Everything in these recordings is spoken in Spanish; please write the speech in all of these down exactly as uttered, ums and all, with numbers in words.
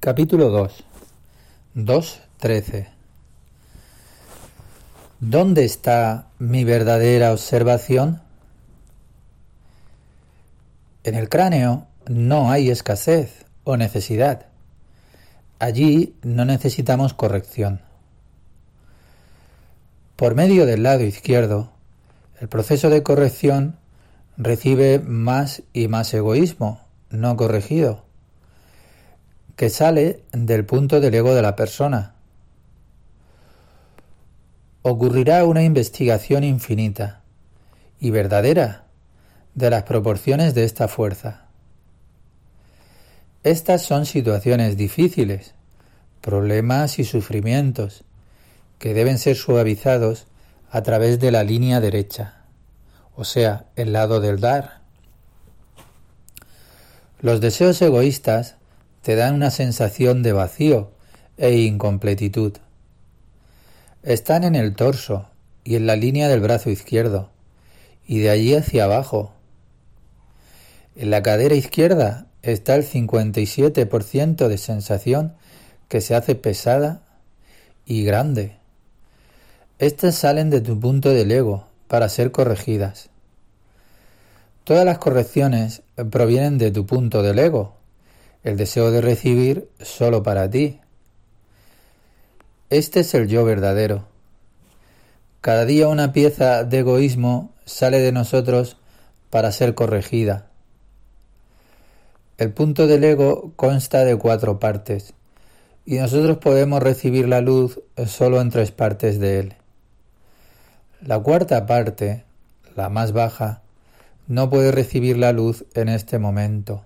Capítulo dos. dos trece. ¿Dónde está mi verdadera observación? En el cráneo no hay escasez o necesidad. Allí no necesitamos corrección. Por medio del lado izquierdo, el proceso de corrección recibe más y más egoísmo no corregido, que sale del punto del ego de la persona. Ocurrirá una investigación infinita y verdadera de las proporciones de esta fuerza. Estas son situaciones difíciles, problemas y sufrimientos que deben ser suavizados a través de la línea derecha, o sea, el lado del dar. Los deseos egoístas te dan una sensación de vacío e incompletitud. Están en el torso y en la línea del brazo izquierdo, y de allí hacia abajo. En la cadera izquierda está el cincuenta y siete por ciento de sensación que se hace pesada y grande. Estas salen de tu punto del ego para ser corregidas. Todas las correcciones provienen de tu punto del ego, el deseo de recibir solo para ti. Este es el yo verdadero. Cada día una pieza de egoísmo sale de nosotros para ser corregida. El punto del ego consta de cuatro partes, y nosotros podemos recibir la luz solo en tres partes de él. La cuarta parte, la más baja, no puede recibir la luz en este momento.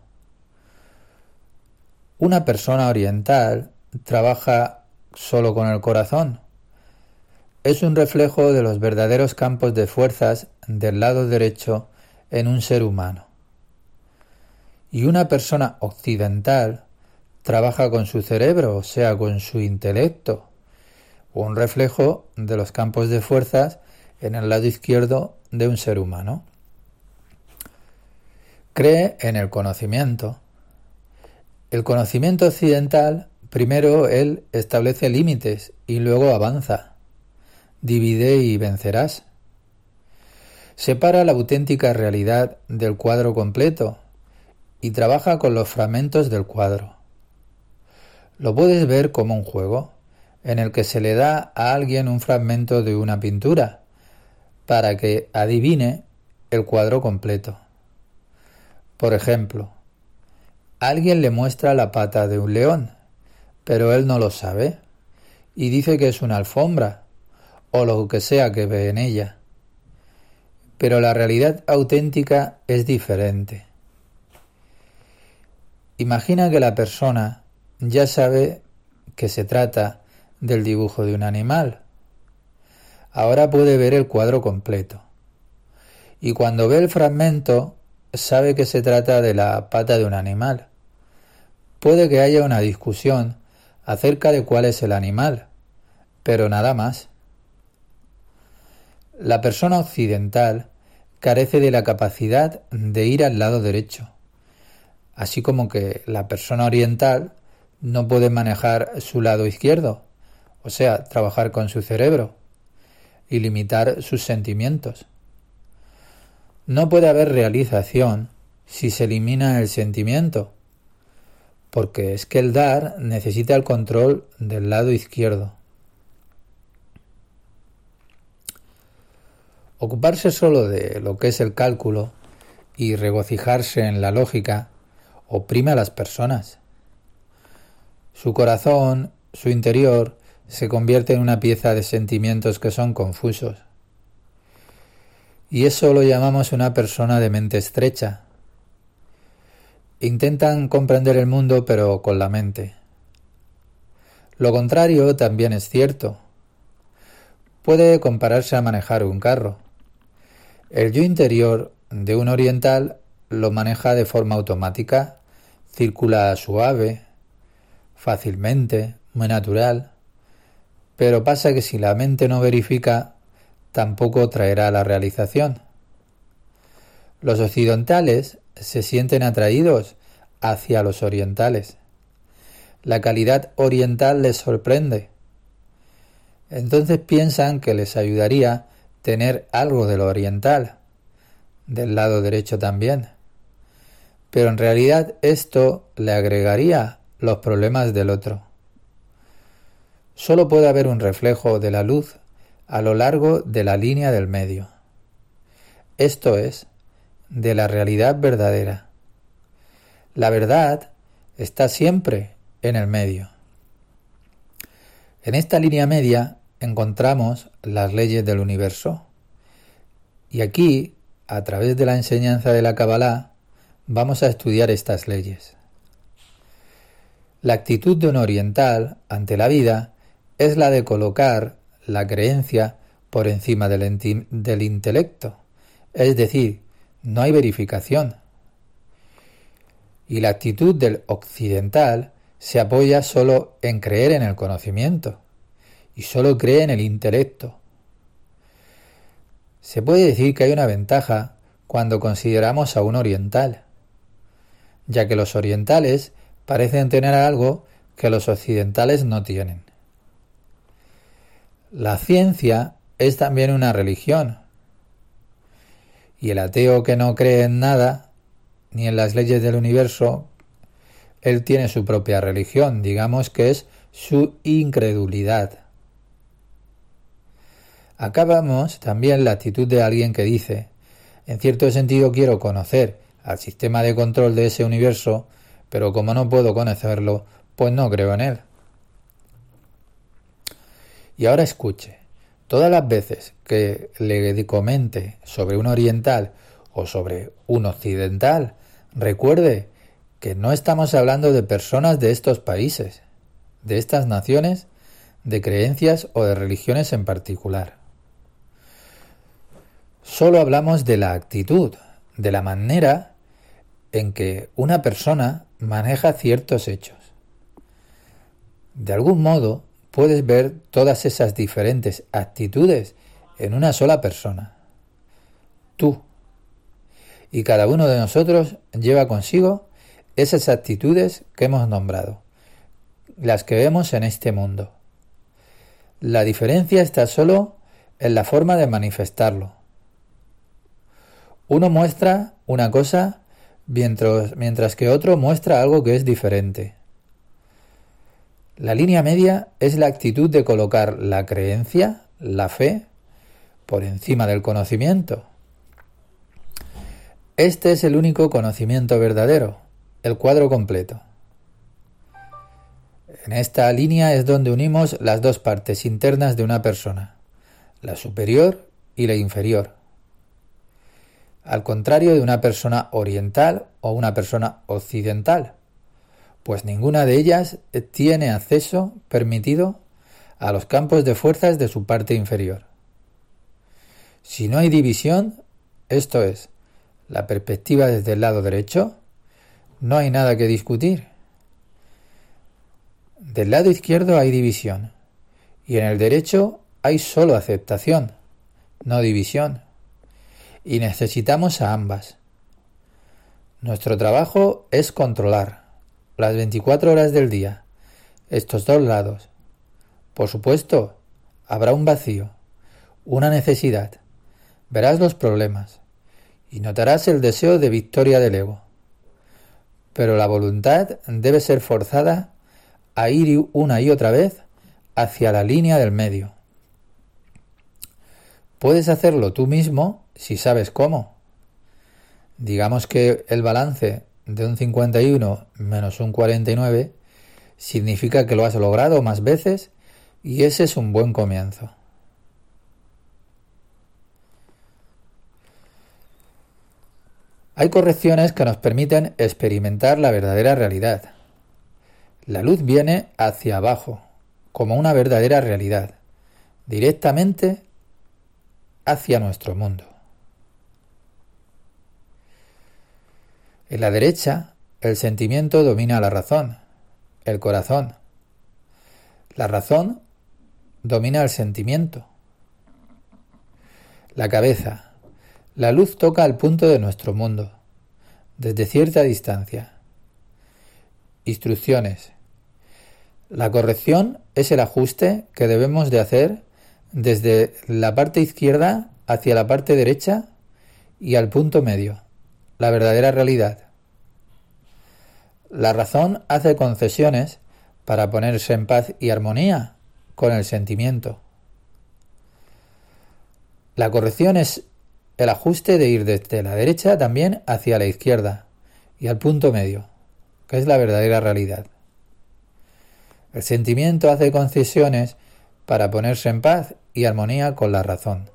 Una persona oriental trabaja solo con el corazón. Es un reflejo de los verdaderos campos de fuerzas del lado derecho en un ser humano. Y una persona occidental trabaja con su cerebro, o sea, con su intelecto, un reflejo de los campos de fuerzas en el lado izquierdo de un ser humano. Cree en el conocimiento. El conocimiento occidental, primero él establece límites y luego avanza. Divide y vencerás. Separa la auténtica realidad del cuadro completo y trabaja con los fragmentos del cuadro. Lo puedes ver como un juego en el que se le da a alguien un fragmento de una pintura para que adivine el cuadro completo. Por ejemplo, alguien le muestra la pata de un león, pero él no lo sabe y dice que es una alfombra o lo que sea que ve en ella. Pero la realidad auténtica es diferente. Imagina que la persona ya sabe que se trata del dibujo de un animal. Ahora puede ver el cuadro completo. Y cuando ve el fragmento, sabe que se trata de la pata de un animal. Puede que haya una discusión acerca de cuál es el animal, pero nada más. La persona occidental carece de la capacidad de ir al lado derecho, así como que la persona oriental no puede manejar su lado izquierdo, o sea, trabajar con su cerebro y limitar sus sentimientos. No puede haber realización si se elimina el sentimiento, porque es que el dar necesita el control del lado izquierdo. Ocuparse solo de lo que es el cálculo y regocijarse en la lógica oprime a las personas. Su corazón, su interior, se convierte en una pieza de sentimientos que son confusos. Y eso lo llamamos una persona de mente estrecha. Intentan comprender el mundo pero con la mente. Lo contrario también es cierto. Puede compararse a manejar un carro. El yo interior de un oriental lo maneja de forma automática, circula suave, fácilmente, muy natural, pero pasa que si la mente no verifica, tampoco traerá la realización. Los occidentales se sienten atraídos hacia los orientales. la calidad oriental les sorprende. Entonces piensan que les ayudaría tener algo de lo oriental, del lado derecho también. Pero en realidad esto le agregaría los problemas del otro. Solo puede haber un reflejo de la luz a lo largo de la línea del medio. Esto es, de la realidad verdadera. La verdad está siempre en el medio. En esta línea media encontramos las leyes del universo. Y aquí, a través de la enseñanza de la Kabbalah, vamos a estudiar estas leyes. La actitud de un oriental ante la vida es la de colocar la creencia por encima del, enti- del intelecto, es decir, no hay verificación. Y la actitud del occidental se apoya solo en creer en el conocimiento y solo cree en el intelecto. Se puede decir que hay una ventaja cuando consideramos a un oriental, ya que los orientales parecen tener algo que los occidentales no tienen. La ciencia es también una religión, y el ateo que no cree en nada, ni en las leyes del universo, él tiene su propia religión, digamos que es su incredulidad. Acá vemos también la actitud de alguien que dice, en cierto sentido quiero conocer al sistema de control de ese universo, pero como no puedo conocerlo, pues no creo en él. Y ahora escuche, todas las veces que le comente sobre un oriental o sobre un occidental, recuerde que no estamos hablando de personas de estos países, de estas naciones, de creencias o de religiones en particular. Solo hablamos de la actitud, de la manera en que una persona maneja ciertos hechos. De algún modo, puedes ver todas esas diferentes actitudes en una sola persona, tú. Y cada uno de nosotros lleva consigo esas actitudes que hemos nombrado, las que vemos en este mundo. La diferencia está solo en la forma de manifestarlo. Uno muestra una cosa mientras, mientras que otro muestra algo que es diferente. La línea media es la actitud de colocar la creencia, la fe, por encima del conocimiento. Este es el único conocimiento verdadero, el cuadro completo. En esta línea es donde unimos las dos partes internas de una persona, la superior y la inferior. Al contrario de una persona oriental o una persona occidental, pues ninguna de ellas tiene acceso permitido a los campos de fuerzas de su parte inferior. Si no hay división, esto es, la perspectiva desde el lado derecho, no hay nada que discutir. Del lado izquierdo hay división, y en el derecho hay solo aceptación, no división, y necesitamos a ambas. Nuestro trabajo es controlar las veinticuatro horas del día, estos dos lados. Por supuesto, habrá un vacío, una necesidad, verás los problemas y notarás el deseo de victoria del ego. Pero la voluntad debe ser forzada a ir una y otra vez hacia la línea del medio. Puedes hacerlo tú mismo si sabes cómo. Digamos que el balance de un cincuenta y uno menos un cuarenta y nueve significa que lo has logrado más veces y ese es un buen comienzo. Hay correcciones que nos permiten experimentar la verdadera realidad. La luz viene hacia abajo, como una verdadera realidad, directamente hacia nuestro mundo. En la derecha, el sentimiento domina la razón, el corazón. La razón domina el sentimiento. La cabeza. La luz toca al punto de nuestro mundo, desde cierta distancia. Instrucciones. La corrección es el ajuste que debemos de hacer desde la parte izquierda hacia la parte derecha y al punto medio, la verdadera realidad. La razón hace concesiones para ponerse en paz y armonía con el sentimiento. La corrección es el ajuste de ir desde la derecha también hacia la izquierda y al punto medio, que es la verdadera realidad. El sentimiento hace concesiones para ponerse en paz y armonía con la razón.